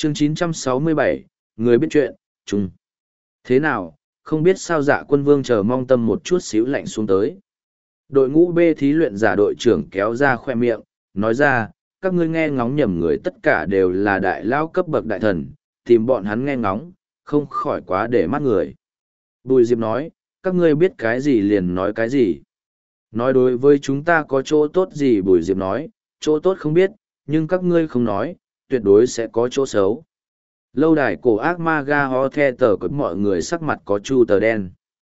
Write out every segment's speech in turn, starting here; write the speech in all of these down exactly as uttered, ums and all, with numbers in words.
chương chín trăm sáu mươi bảy, người biết chuyện, chung. Thế nào, không biết sao Dạ Quân Vương chờ mong tâm một chút xíu lạnh xuống tới. Đội ngũ B thí luyện giả đội trưởng kéo ra khoe miệng, nói ra, các ngươi nghe ngóng nhầm người tất cả đều là đại lao cấp bậc đại thần, tìm bọn hắn nghe ngóng, không khỏi quá để mắt người. Bùi Diệp nói, các ngươi biết cái gì liền nói cái gì. Nói đối với chúng ta có chỗ tốt gì Bùi Diệp nói, chỗ tốt không biết, nhưng các ngươi không nói, tuyệt đối sẽ có chỗ xấu. Lâu đài cổ ác ma ga ho the tờ của mọi người sắc mặt có chu tờ đen.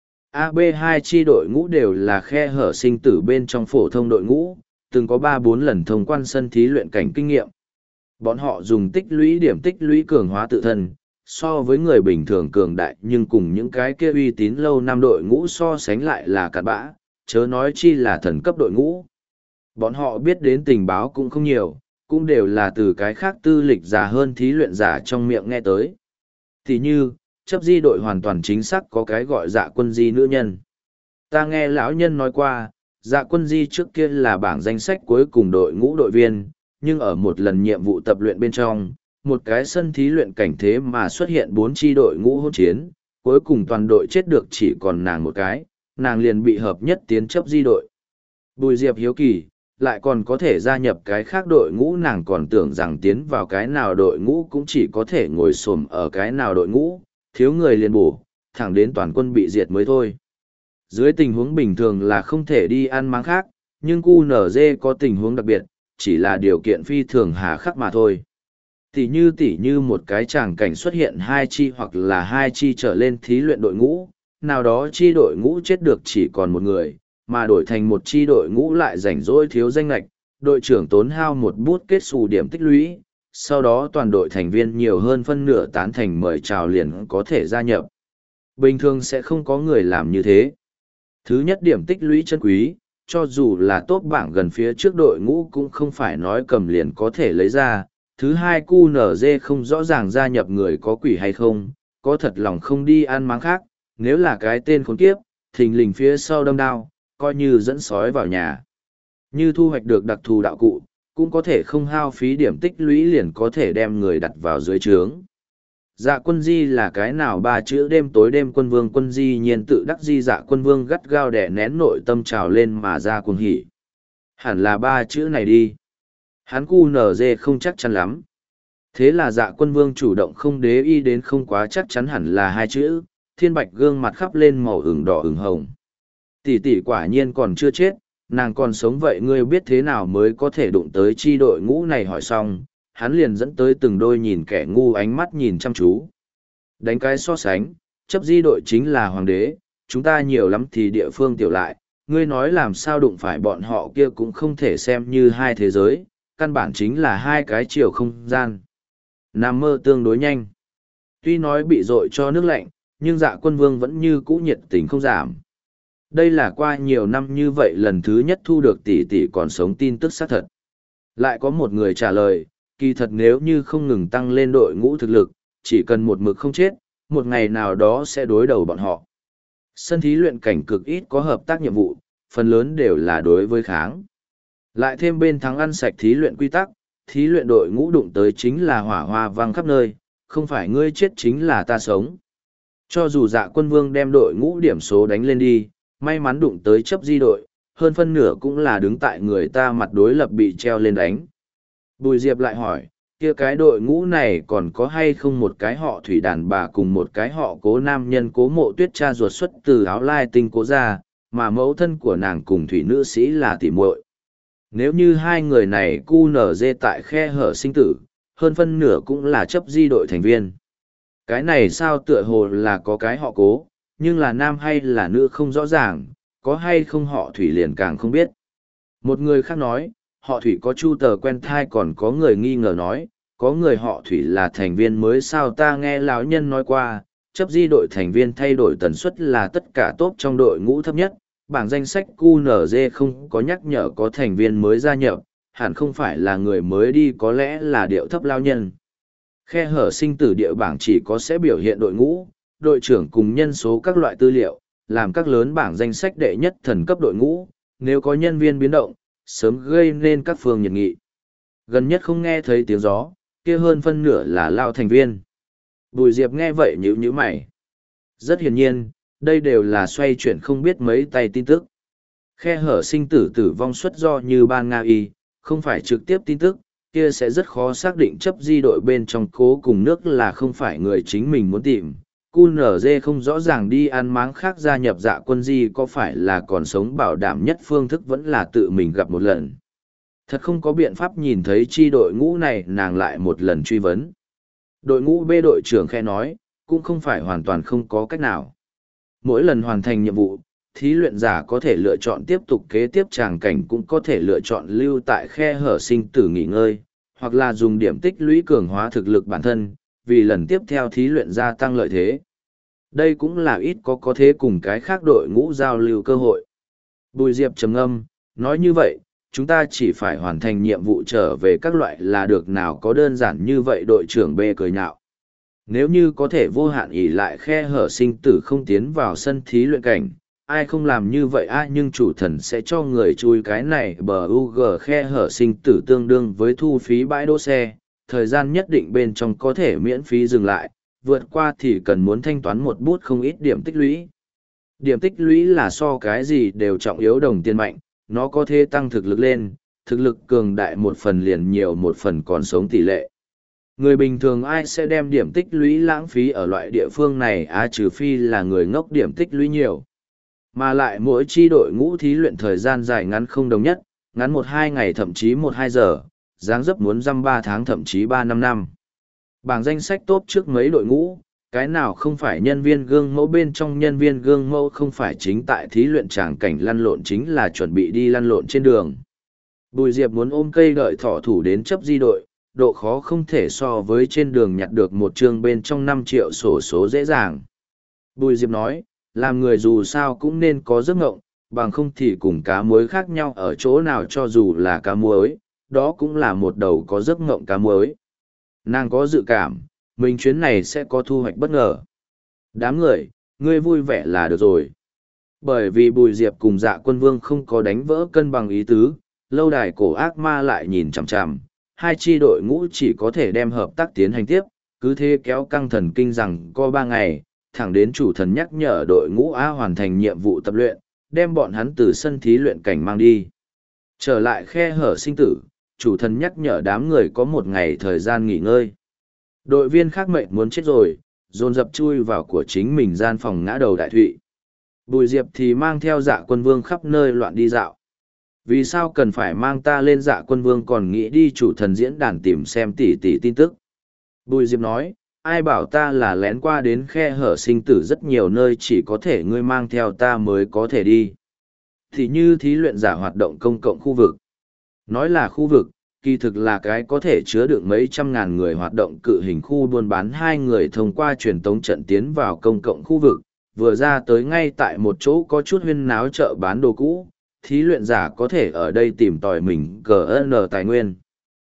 a bê hai chi đội ngũ đều là khe hở sinh tử bên trong phổ thông đội ngũ, từng có ba bốn lần thông quan sân thí luyện cảnh kinh nghiệm. Bọn họ dùng tích lũy điểm tích lũy cường hóa tự thân, so với người bình thường cường đại nhưng cùng những cái kia uy tín lâu năm đội ngũ so sánh lại là cặn bã, chớ nói chi là thần cấp đội ngũ. Bọn họ biết đến tình báo cũng không nhiều, cũng đều là từ cái khác tư lịch già hơn thí luyện giả trong miệng nghe tới. Thì như, chấp di đội hoàn toàn chính xác có cái gọi Dạ Quân Di nữ nhân. Ta nghe lão nhân nói qua, Dạ Quân Di trước kia là bảng danh sách cuối cùng đội ngũ đội viên, nhưng ở một lần nhiệm vụ tập luyện bên trong, một cái sân thí luyện cảnh thế mà xuất hiện bốn chi đội ngũ hỗn chiến, cuối cùng toàn đội chết được chỉ còn nàng một cái, nàng liền bị hợp nhất tiến chấp di đội. Bùi Diệp hiếu kỳ, lại còn có thể gia nhập cái khác đội ngũ, nàng còn tưởng rằng tiến vào cái nào đội ngũ cũng chỉ có thể ngồi xổm ở cái nào đội ngũ, thiếu người liền bổ, thẳng đến toàn quân bị diệt mới thôi. Dưới tình huống bình thường là không thể đi ăn máng khác, nhưng cu en giê có tình huống đặc biệt, chỉ là điều kiện phi thường hà khắc mà thôi. Tỉ như tỉ như một cái tràng cảnh xuất hiện hai chi hoặc là hai chi trở lên thí luyện đội ngũ, nào đó chi đội ngũ chết được chỉ còn một người, mà đổi thành một chi đội ngũ lại rảnh rỗi thiếu danh lệch, đội trưởng tốn hao một bút kết xù điểm tích lũy, sau đó toàn đội thành viên nhiều hơn phân nửa tán thành mời chào liền có thể gia nhập. Bình thường sẽ không có người làm như thế. Thứ nhất, điểm tích lũy chân quý, cho dù là top bảng gần phía trước đội ngũ cũng không phải nói cầm liền có thể lấy ra. Thứ hai, cu en giê không rõ ràng gia nhập người có quỷ hay không, có thật lòng không đi ăn máng khác, nếu là cái tên khốn kiếp, thình lình phía sau đâm đao, coi như dẫn sói vào nhà. Như thu hoạch được đặc thù đạo cụ, cũng có thể không hao phí điểm tích lũy liền có thể đem người đặt vào dưới trướng. Dạ Quân Di là cái nào ba chữ đêm tối đêm quân vương quân di nhiên tự đắc di Dạ Quân Vương gắt gao đè nén nội tâm trào lên mà ra cuồng hỉ. Hẳn là ba chữ này đi. Hắn cu en giê không chắc chắn lắm. Thế là Dạ Quân Vương chủ động không đế y đến không quá chắc chắn hẳn là hai chữ, thiên bạch gương mặt khắp lên màu ửng đỏ ửng hồng. Tỷ tỷ quả nhiên còn chưa chết, nàng còn sống vậy ngươi biết thế nào mới có thể đụng tới chi đội ngũ này hỏi xong, hắn liền dẫn tới từng đôi nhìn kẻ ngu ánh mắt nhìn chăm chú. Đánh cái so sánh, chấp di đội chính là hoàng đế, chúng ta nhiều lắm thì địa phương tiểu lại, ngươi nói làm sao đụng phải bọn họ kia cũng không thể xem như hai thế giới, căn bản chính là hai cái chiều không gian. Nằm mơ tương đối nhanh. Tuy nói bị dội cho nước lạnh, nhưng Dạ Quân Vương vẫn như cũ nhiệt tình không giảm. Đây là qua nhiều năm như vậy lần thứ nhất thu được tỷ tỷ còn sống tin tức xác thật. Lại có một người trả lời, kỳ thật nếu như không ngừng tăng lên đội ngũ thực lực, chỉ cần một mực không chết, một ngày nào đó sẽ đối đầu bọn họ. Sân thí luyện cảnh cực ít có hợp tác nhiệm vụ, phần lớn đều là đối với kháng. Lại thêm bên thắng ăn sạch thí luyện quy tắc, thí luyện đội ngũ đụng tới chính là hỏa hoa vang khắp nơi, không phải ngươi chết chính là ta sống. Cho dù Dạ Quân Vương đem đội ngũ điểm số đánh lên đi, may mắn đụng tới chấp di đội, hơn phân nửa cũng là đứng tại người ta mặt đối lập bị treo lên đánh. Bùi Diệp lại hỏi, kia cái đội ngũ này còn có hay không một cái họ thủy đàn bà cùng một cái họ cố nam nhân cố mộ tuyết cha ruột xuất từ áo lai tinh cố ra, mà mẫu thân của nàng cùng thủy nữ sĩ là tỉ muội. Nếu như hai người này cu en giê tại khe hở sinh tử, hơn phân nửa cũng là chấp di đội thành viên. Cái này sao tựa hồ là có cái họ cố, nhưng là nam hay là nữ không rõ ràng, có hay không họ thủy liền càng không biết. Một người khác nói, họ thủy có chu tờ quen thai, còn có người nghi ngờ nói, có người họ thủy là thành viên mới sao ta nghe lão nhân nói qua, chấp di đội thành viên thay đổi tần suất là tất cả top trong đội ngũ thấp nhất, bảng danh sách cu en giê không có nhắc nhở có thành viên mới gia nhập, hẳn không phải là người mới đi, có lẽ là điệu thấp lão nhân. Khe hở sinh tử địa bảng chỉ có sẽ biểu hiện đội ngũ, đội trưởng cùng nhân số các loại tư liệu, làm các lớn bảng danh sách đệ nhất thần cấp đội ngũ, nếu có nhân viên biến động, sớm gây nên các phương nhiệt nghị. Gần nhất không nghe thấy tiếng gió, kia hơn phân nửa là lao thành viên. Bùi Diệp nghe vậy nhíu nhíu mày. Rất hiển nhiên, đây đều là xoay chuyển không biết mấy tay tin tức. Khe hở sinh tử tử vong xuất do như ban Nga y, không phải trực tiếp tin tức, kia sẽ rất khó xác định chấp di đội bên trong cố cùng nước là không phải người chính mình muốn tìm. cu en giê không rõ ràng đi ăn máng khác gia nhập dạ quân di có phải là còn sống bảo đảm nhất phương thức vẫn là tự mình gặp một lần. Thật không có biện pháp nhìn thấy chi đội ngũ này nàng lại một lần truy vấn. Đội ngũ B đội trưởng khe nói, cũng không phải hoàn toàn không có cách nào. Mỗi lần hoàn thành nhiệm vụ, thí luyện giả có thể lựa chọn tiếp tục kế tiếp tràng cảnh cũng có thể lựa chọn lưu tại khe hở sinh tử nghỉ ngơi, hoặc là dùng điểm tích lũy cường hóa thực lực bản thân, vì lần tiếp theo thí luyện gia tăng lợi thế. Đây cũng là ít có có thế cùng cái khác đội ngũ giao lưu cơ hội. Bùi Diệp trầm ngâm, nói như vậy, chúng ta chỉ phải hoàn thành nhiệm vụ trở về các loại là được, nào có đơn giản như vậy. Đội trưởng B cười nhạo. Nếu như có thể vô hạn ỷ lại khe hở sinh tử không tiến vào sân thí luyện cảnh, ai không làm như vậy a nhưng chủ thần sẽ cho người chui cái này bờ u gờ khe hở sinh tử tương đương với thu phí bãi đỗ xe, thời gian nhất định bên trong có thể miễn phí dừng lại, vượt qua thì cần muốn thanh toán một bút không ít điểm tích lũy. Điểm tích lũy là so cái gì đều trọng yếu đồng tiền mạnh, nó có thể tăng thực lực lên, thực lực cường đại một phần liền nhiều một phần còn sống tỷ lệ. Người bình thường ai sẽ đem điểm tích lũy lãng phí ở loại địa phương này á, trừ phi là người ngốc điểm tích lũy nhiều. Mà lại mỗi chi đội ngũ thí luyện thời gian dài ngắn không đồng nhất, ngắn một hai ngày thậm chí một hai giờ, dáng dấp muốn dăm ba tháng thậm chí ba năm năm. Bảng danh sách top trước mấy đội ngũ, cái nào không phải nhân viên gương mẫu, bên trong nhân viên gương mẫu không phải chính tại thí luyện tràng cảnh lăn lộn chính là chuẩn bị đi lăn lộn trên đường. Bùi Diệp muốn ôm cây đợi thỏ thủ đến chấp di đội, độ khó không thể so với trên đường nhặt được một chương bên trong năm triệu sổ số dễ dàng. Bùi Diệp nói, làm người dù sao cũng nên có giấc ngộng, bằng không thì cùng cá muối khác nhau ở chỗ nào, cho dù là cá muối, đó cũng là một đầu có giấc ngộng cá muối. Nàng có dự cảm, mình chuyến này sẽ có thu hoạch bất ngờ. Đám người, ngươi vui vẻ là được rồi. Bởi vì Bùi Diệp cùng Dạ Quân Vương không có đánh vỡ cân bằng ý tứ, lâu đài cổ ác ma lại nhìn chằm chằm, hai chi đội ngũ chỉ có thể đem hợp tác tiến hành tiếp, cứ thế kéo căng thần kinh rằng có ba ngày, thẳng đến chủ thần nhắc nhở đội ngũ A hoàn thành nhiệm vụ tập luyện, đem bọn hắn từ sân thí luyện cảnh mang đi. Trở lại khe hở sinh tử, chủ thần nhắc nhở đám người có một ngày thời gian nghỉ ngơi. Đội viên khác mệnh muốn chết rồi, dồn dập chui vào của chính mình gian phòng ngã đầu đại thụy. Bùi Diệp thì mang theo Dạ Quân Vương khắp nơi loạn đi dạo. Vì sao cần phải mang ta lên? Dạ Quân Vương còn nghĩ đi chủ thần diễn đàn tìm xem tỉ tỉ tin tức. Bùi Diệp nói, ai bảo ta là lén qua đến khe hở sinh tử, rất nhiều nơi chỉ có thể ngươi mang theo ta mới có thể đi. Thì như thí luyện giả hoạt động công cộng khu vực. Nói là khu vực, kỳ thực là cái có thể chứa được mấy trăm ngàn người hoạt động cự hình khu buôn bán. Hai người thông qua truyền tống trận tiến vào công cộng khu vực, vừa ra tới ngay tại một chỗ có chút huyên náo chợ bán đồ cũ, thí luyện giả có thể ở đây tìm tòi mình giê en tài nguyên.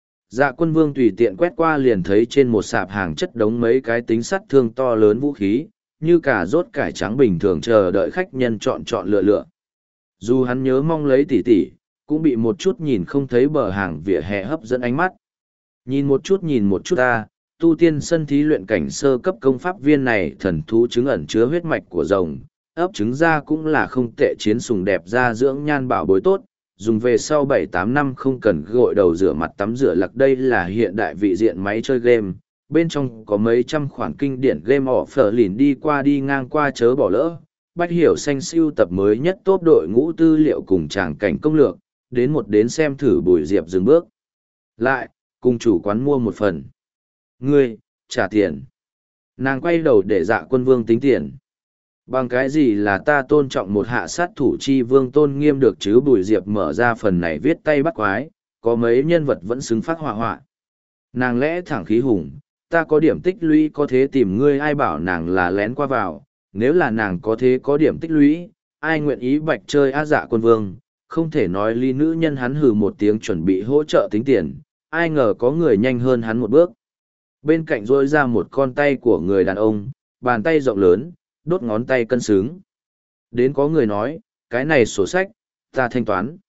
Dạ Quân Vương tùy tiện quét qua liền thấy trên một sạp hàng chất đống mấy cái tính sắt thương to lớn vũ khí, như cả rốt cải trắng bình thường chờ đợi khách nhân chọn chọn lựa lựa. Dù hắn nhớ mong lấy tỉ tỉ, cũng bị một chút nhìn không thấy bờ hàng vỉa hè hấp dẫn ánh mắt. Nhìn một chút nhìn một chút ta, tu tiên sân thí luyện cảnh sơ cấp công pháp viên này thần thú trứng ẩn chứa huyết mạch của rồng, ấp trứng ra cũng là không tệ, chiến sùng đẹp ra dưỡng nhan bảo bối tốt, dùng về sau bảy tám năm không cần gội đầu rửa mặt tắm rửa lặc. Đây là hiện đại vị diện máy chơi game, bên trong có mấy trăm khoản kinh điển game offer lìn đi qua đi ngang qua chớ bỏ lỡ. Bách Hiểu Xanh siêu tập mới nhất tốt đội ngũ tư liệu cùng tràng cảnh công lược, đến một đến xem thử. Bùi Diệp dừng bước lại, cùng chủ quán mua một phần. Ngươi, trả tiền. Nàng quay đầu để Dạ Quân Vương tính tiền. Bằng cái gì là ta tôn trọng một hạ sát thủ chi vương tôn nghiêm được chứ? Bùi Diệp mở ra phần này viết tay bắt quái, có mấy nhân vật vẫn xứng phát họa họa. Nàng lẽ thẳng khí hùng, ta có điểm tích lũy có thế tìm ngươi, ai bảo nàng là lén qua vào, nếu là nàng có thế có điểm tích lũy, ai nguyện ý bạch chơi á? Dạ Quân Vương, không thể nói ly nữ nhân. Hắn hừ một tiếng chuẩn bị hỗ trợ tính tiền, ai ngờ có người nhanh hơn hắn một bước. Bên cạnh rôi ra một con tay của người đàn ông, bàn tay rộng lớn, đốt ngón tay cân xứng. Đến có người nói, cái này sổ sách, ta thanh toán.